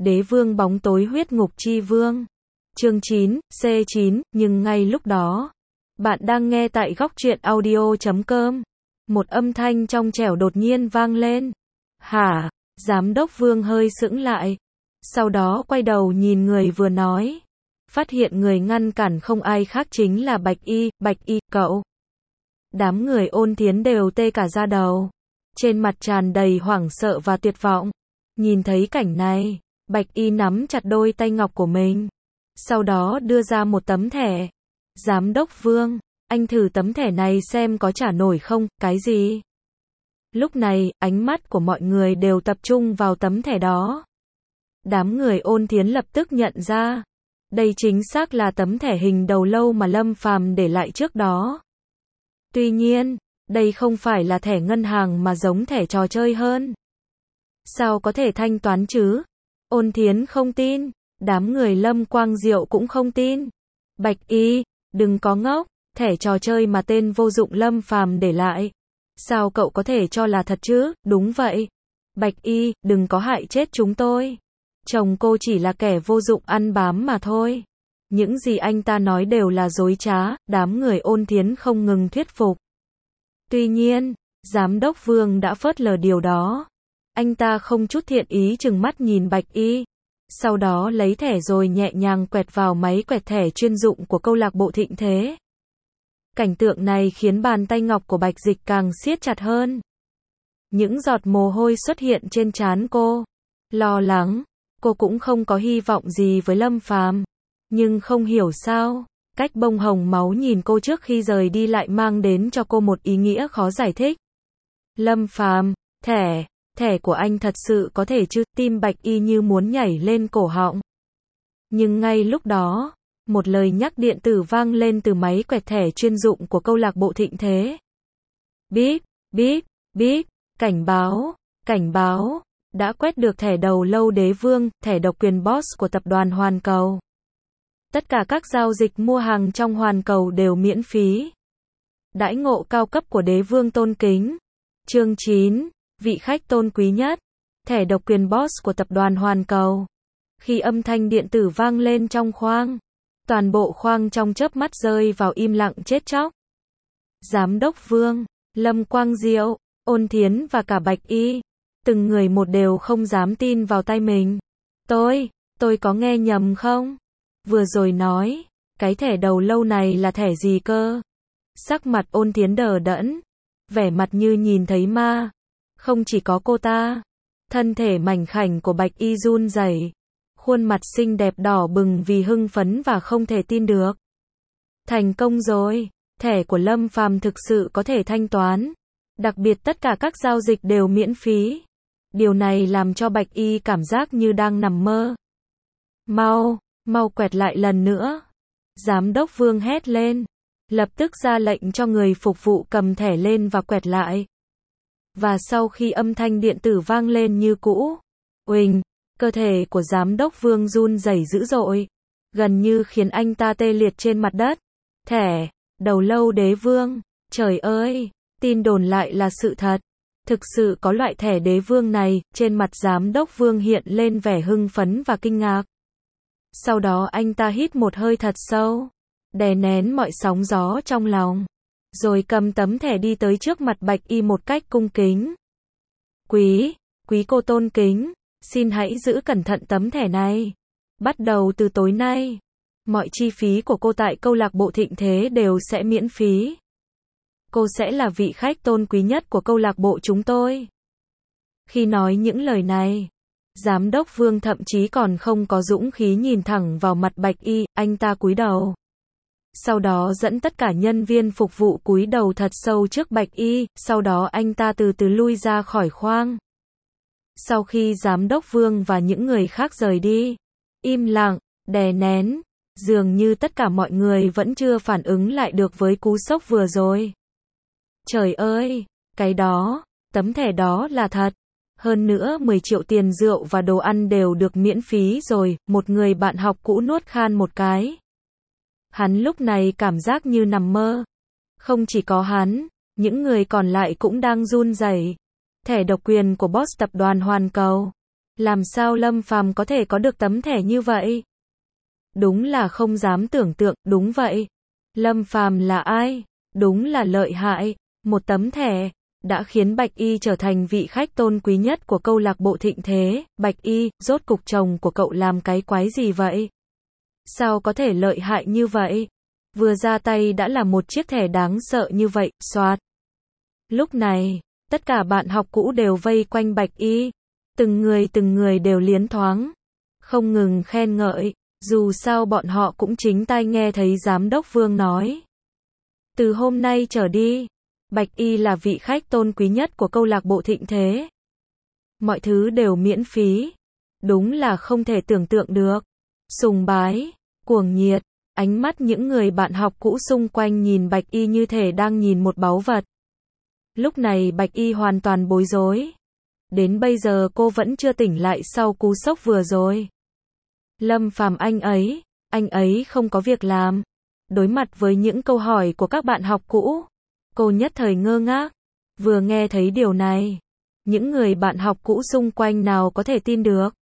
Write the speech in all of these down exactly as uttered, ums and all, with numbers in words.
Đế vương bóng tối huyết ngục chi vương. Chương chín, C chín, nhưng ngay lúc đó, bạn đang nghe tại góc truyện audio chấm com. Một âm thanh trong trẻo đột nhiên vang lên. Hả? Giám đốc Vương hơi sững lại. Sau đó quay đầu nhìn người vừa nói. Phát hiện người ngăn cản không ai khác chính là Bạch Y, Bạch Y, cậu. Đám người Ôn Thiến đều tê cả da đầu. Trên mặt tràn đầy hoảng sợ và tuyệt vọng. Nhìn thấy cảnh này, Bạch Y nắm chặt đôi tay ngọc của mình. Sau đó đưa ra một tấm thẻ. Giám đốc Vương, anh thử tấm thẻ này xem có trả nổi không, cái gì? Lúc này, ánh mắt của mọi người đều tập trung vào tấm thẻ đó. Đám người Ôn Thiến lập tức nhận ra. Đây chính xác là tấm thẻ hình đầu lâu mà Lâm Phàm để lại trước đó. Tuy nhiên, đây không phải là thẻ ngân hàng mà giống thẻ trò chơi hơn. Sao có thể thanh toán chứ? Ôn Thiến không tin, đám người Lâm Quang Diệu cũng không tin. Bạch Y, đừng có ngốc, thẻ trò chơi mà tên vô dụng Lâm Phàm để lại. Sao cậu có thể cho là thật chứ? Đúng vậy. Bạch Y, đừng có hại chết chúng tôi. Chồng cô chỉ là kẻ vô dụng ăn bám mà thôi. Những gì anh ta nói đều là dối trá, đám người Ôn Thiến không ngừng thuyết phục. Tuy nhiên, Giám đốc Vương đã phớt lờ điều đó. Anh ta không chút thiện ý chừng mắt nhìn Bạch Y. Sau đó lấy thẻ rồi nhẹ nhàng quẹt vào máy quẹt thẻ chuyên dụng của câu lạc bộ Thịnh Thế. Cảnh tượng này khiến bàn tay ngọc của Bạch Dịch càng siết chặt hơn. Những giọt mồ hôi xuất hiện trên trán cô. Lo lắng, cô cũng không có hy vọng gì với Lâm Phàm. Nhưng không hiểu sao, cách bông hồng máu nhìn cô trước khi rời đi lại mang đến cho cô một ý nghĩa khó giải thích. Lâm Phàm, thẻ, thẻ của anh thật sự có thể chứ? Tim Bạch Y như muốn nhảy lên cổ họng. Nhưng ngay lúc đó, một lời nhắc điện tử vang lên từ máy quẹt thẻ chuyên dụng của câu lạc bộ Thịnh Thế. Bíp, bíp, bíp, cảnh báo, cảnh báo, đã quét được thẻ đầu lâu Đế Vương, thẻ độc quyền boss của tập đoàn Hoàn Cầu. Tất cả các giao dịch mua hàng trong Hoàn Cầu đều miễn phí. Đãi ngộ cao cấp của Đế Vương tôn kính. Chương chín, vị khách tôn quý nhất, thẻ độc quyền boss của tập đoàn Hoàn Cầu. Khi âm thanh điện tử vang lên trong khoang, toàn bộ khoang trong chớp mắt rơi vào im lặng chết chóc. Giám đốc Vương, Lâm Quang Diệu, Ôn Thiến và cả Bạch Y, từng người một đều không dám tin vào tai mình. Tôi, tôi có nghe nhầm không? Vừa rồi nói, cái thẻ đầu lâu này là thẻ gì cơ? Sắc mặt Ôn Thiến đờ đẫn, vẻ mặt như nhìn thấy ma. Không chỉ có cô ta, thân thể mảnh khảnh của Bạch Y run rẩy, khuôn mặt xinh đẹp đỏ bừng vì hưng phấn và không thể tin được. Thành công rồi, thẻ của Lâm Phàm thực sự có thể thanh toán. Đặc biệt tất cả các giao dịch đều miễn phí. Điều này làm cho Bạch Y cảm giác như đang nằm mơ. Mau, mau quẹt lại lần nữa. Giám đốc Vương hét lên, lập tức ra lệnh cho người phục vụ cầm thẻ lên và quẹt lại. Và sau khi âm thanh điện tử vang lên như cũ, uỳnh, cơ thể của giám đốc Vương run rẩy dữ dội, gần như khiến anh ta tê liệt trên mặt đất. Thẻ, đầu lâu Đế Vương, trời ơi, tin đồn lại là sự thật. Thực sự có loại thẻ Đế Vương này, trên mặt giám đốc Vương hiện lên vẻ hưng phấn và kinh ngạc. Sau đó anh ta hít một hơi thật sâu, đè nén mọi sóng gió trong lòng, rồi cầm tấm thẻ đi tới trước mặt Bạch Y một cách cung kính. Quý, quý cô tôn kính, xin hãy giữ cẩn thận tấm thẻ này. Bắt đầu từ tối nay, mọi chi phí của cô tại câu lạc bộ Thịnh Thế đều sẽ miễn phí. Cô sẽ là vị khách tôn quý nhất của câu lạc bộ chúng tôi. Khi nói những lời này, Giám đốc Vương thậm chí còn không có dũng khí nhìn thẳng vào mặt Bạch Y, anh ta cúi đầu. Sau đó dẫn tất cả nhân viên phục vụ cúi đầu thật sâu trước Bạch Y, sau đó anh ta từ từ lui ra khỏi khoang. Sau khi Giám đốc Vương và những người khác rời đi, im lặng, đè nén, dường như tất cả mọi người vẫn chưa phản ứng lại được với cú sốc vừa rồi. Trời ơi, cái đó, tấm thẻ đó là thật. Hơn nữa mười triệu tiền rượu và đồ ăn đều được miễn phí rồi, một người bạn học cũ nuốt khan một cái. Hắn lúc này cảm giác như nằm mơ. Không chỉ có hắn, những người còn lại cũng đang run rẩy. Thẻ độc quyền của boss tập đoàn Hoàn Cầu. Làm sao Lâm Phàm có thể có được tấm thẻ như vậy? Đúng là không dám tưởng tượng, đúng vậy. Lâm Phàm là ai? Đúng là lợi hại. Một tấm thẻ đã khiến Bạch Y trở thành vị khách tôn quý nhất của câu lạc bộ Thịnh Thế. Bạch Y, rốt cục chồng của cậu làm cái quái gì vậy? Sao có thể lợi hại như vậy? Vừa ra tay đã là một chiếc thẻ đáng sợ như vậy, xoạt. Lúc này, tất cả bạn học cũ đều vây quanh Bạch Y. Từng người từng người đều liến thoáng, không ngừng khen ngợi, dù sao bọn họ cũng chính tai nghe thấy giám đốc Vương nói. Từ hôm nay trở đi, Bạch Y là vị khách tôn quý nhất của câu lạc bộ Thịnh Thế. Mọi thứ đều miễn phí. Đúng là không thể tưởng tượng được. Sùng bái, cuồng nhiệt, ánh mắt những người bạn học cũ xung quanh nhìn Bạch Y như thể đang nhìn một báu vật. Lúc này Bạch Y hoàn toàn bối rối. Đến bây giờ cô vẫn chưa tỉnh lại sau cú sốc vừa rồi. Lâm Phàm anh ấy, anh ấy không có việc làm. Đối mặt với những câu hỏi của các bạn học cũ, cô nhất thời ngơ ngác. Vừa nghe thấy điều này, những người bạn học cũ xung quanh nào có thể tin được.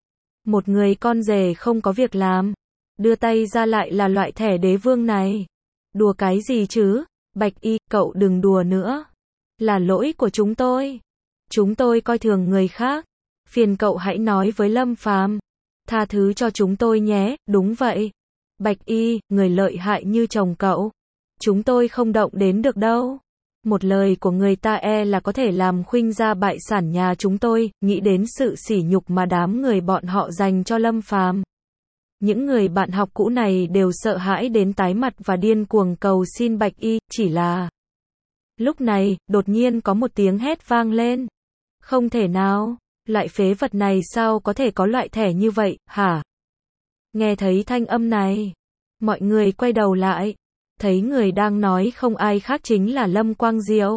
Một người con rể không có việc làm, đưa tay ra lại là loại thẻ đế vương này. Đùa cái gì chứ? Bạch Y, cậu đừng đùa nữa. Là lỗi của chúng tôi. Chúng tôi coi thường người khác. Phiền cậu hãy nói với Lâm Phàm, tha thứ cho chúng tôi nhé. Đúng vậy. Bạch Y, người lợi hại như chồng cậu, chúng tôi không động đến được đâu. Một lời của người ta e là có thể làm khuynh gia bại sản nhà chúng tôi. Nghĩ đến sự sỉ nhục mà đám người bọn họ dành cho Lâm Phàm, những người bạn học cũ này đều sợ hãi đến tái mặt và điên cuồng cầu xin Bạch Y. Chỉ là lúc này, đột nhiên có một tiếng hét vang lên. Không thể nào, loại phế vật này sao có thể có loại thẻ như vậy, hả? Nghe thấy thanh âm này, mọi người quay đầu lại, thấy người đang nói không ai khác chính là Lâm Quang Diệu.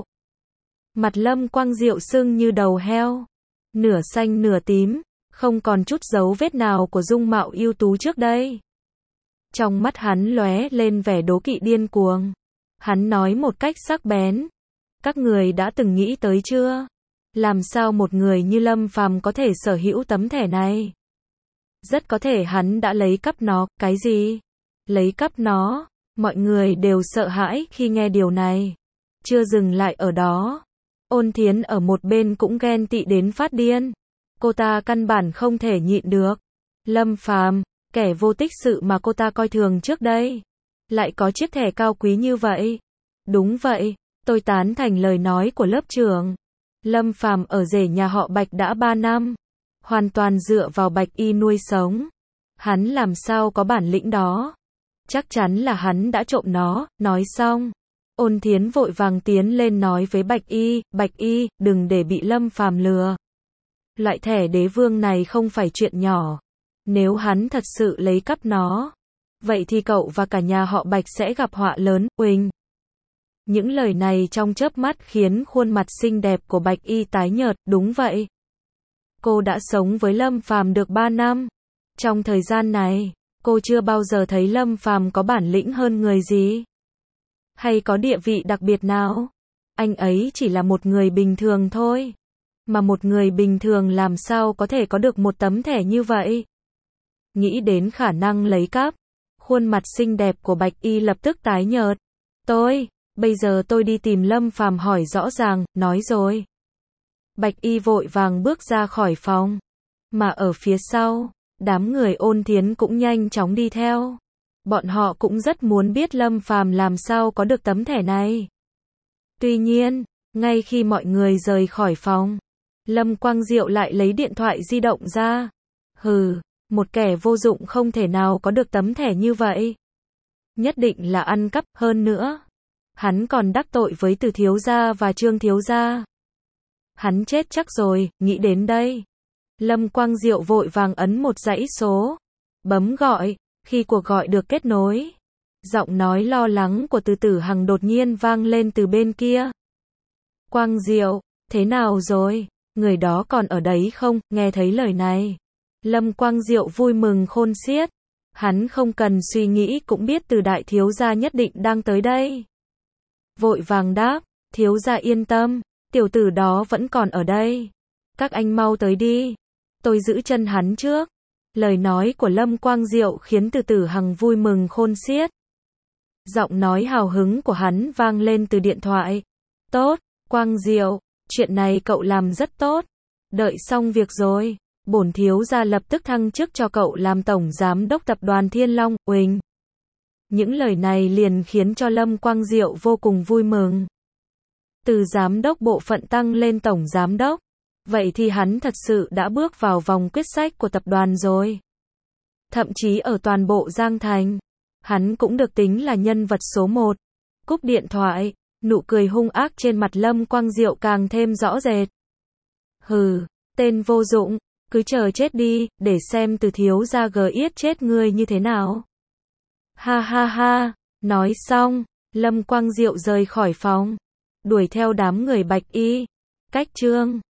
Mặt Lâm Quang Diệu sưng như đầu heo, nửa xanh nửa tím, không còn chút dấu vết nào của dung mạo ưu tú trước đây. Trong mắt hắn lóe lên vẻ đố kỵ điên cuồng. Hắn nói một cách sắc bén. Các người đã từng nghĩ tới chưa? Làm sao một người như Lâm Phàm có thể sở hữu tấm thẻ này? Rất có thể hắn đã lấy cắp nó. Cái gì? Lấy cắp nó? Mọi người đều sợ hãi khi nghe điều này. Chưa dừng lại ở đó, Ôn Thiến ở một bên cũng ghen tị đến phát điên. Cô ta căn bản không thể nhịn được. Lâm Phàm, kẻ vô tích sự mà cô ta coi thường trước đây, lại có chiếc thẻ cao quý như vậy. Đúng vậy, tôi tán thành lời nói của lớp trưởng. Lâm Phàm ở rể nhà họ Bạch đã ba năm, hoàn toàn dựa vào Bạch Y nuôi sống. Hắn làm sao có bản lĩnh đó? Chắc chắn là hắn đã trộm nó. Nói xong, Ôn Thiến vội vàng tiến lên nói với Bạch Y, Bạch Y, đừng để bị Lâm Phàm lừa. Loại thẻ đế vương này không phải chuyện nhỏ. Nếu hắn thật sự lấy cắp nó, vậy thì cậu và cả nhà họ Bạch sẽ gặp họa lớn. Uỳnh. Những lời này trong chớp mắt khiến khuôn mặt xinh đẹp của Bạch Y tái nhợt. Đúng vậy. Cô đã sống với Lâm Phàm được ba năm. Trong thời gian này, cô chưa bao giờ thấy Lâm Phàm có bản lĩnh hơn người gì, hay có địa vị đặc biệt nào. Anh ấy chỉ là một người bình thường thôi. Mà một người bình thường làm sao có thể có được một tấm thẻ như vậy? Nghĩ đến khả năng lấy cắp, khuôn mặt xinh đẹp của Bạch Y lập tức tái nhợt. Tôi, bây giờ tôi đi tìm Lâm Phàm hỏi rõ ràng. Nói rồi, Bạch Y vội vàng bước ra khỏi phòng. Mà ở phía sau, đám người Ôn Thiến cũng nhanh chóng đi theo. Bọn họ cũng rất muốn biết Lâm Phàm làm sao có được tấm thẻ này. Tuy nhiên, ngay khi mọi người rời khỏi phòng, Lâm Quang Diệu lại lấy điện thoại di động ra. Hừ, một kẻ vô dụng không thể nào có được tấm thẻ như vậy. Nhất định là ăn cắp. Hơn nữa, hắn còn đắc tội với Từ thiếu gia và Trương thiếu gia. Hắn chết chắc rồi. Nghĩ đến đây, Lâm Quang Diệu vội vàng ấn một dãy số, bấm gọi. Khi cuộc gọi được kết nối, giọng nói lo lắng của Từ Tử Hằng đột nhiên vang lên từ bên kia. Quang Diệu, thế nào rồi? Người đó còn ở đấy không? Nghe thấy lời này, Lâm Quang Diệu vui mừng khôn xiết. Hắn không cần suy nghĩ cũng biết Từ đại thiếu gia nhất định đang tới đây. Vội vàng đáp, thiếu gia yên tâm, tiểu tử đó vẫn còn ở đây. Các anh mau tới đi. tôi giữ chân hắn trước. Lời nói của Lâm Quang Diệu khiến Từ Tử Hằng vui mừng khôn xiết. Giọng nói hào hứng của hắn vang lên từ điện thoại. Tốt, Quang Diệu, chuyện này cậu làm rất tốt. Đợi xong việc rồi, bổn thiếu gia lập tức thăng chức cho cậu làm tổng giám đốc tập đoàn Thiên Long, uỳnh. Những lời này liền khiến cho Lâm Quang Diệu vô cùng vui mừng. Từ giám đốc bộ phận tăng lên tổng giám đốc. Vậy thì hắn thật sự đã bước vào vòng quyết sách của tập đoàn rồi. Thậm chí ở toàn bộ Giang Thành, hắn cũng được tính là nhân vật số một. Cúp điện thoại, nụ cười hung ác trên mặt Lâm Quang Diệu càng thêm rõ rệt. Hừ, tên vô dụng, cứ chờ chết đi, để xem Từ thiếu gia gờ yết chết ngươi như thế nào. Ha ha ha, nói xong, Lâm Quang Diệu rời khỏi phòng, đuổi theo đám người Bạch Y. Cách chương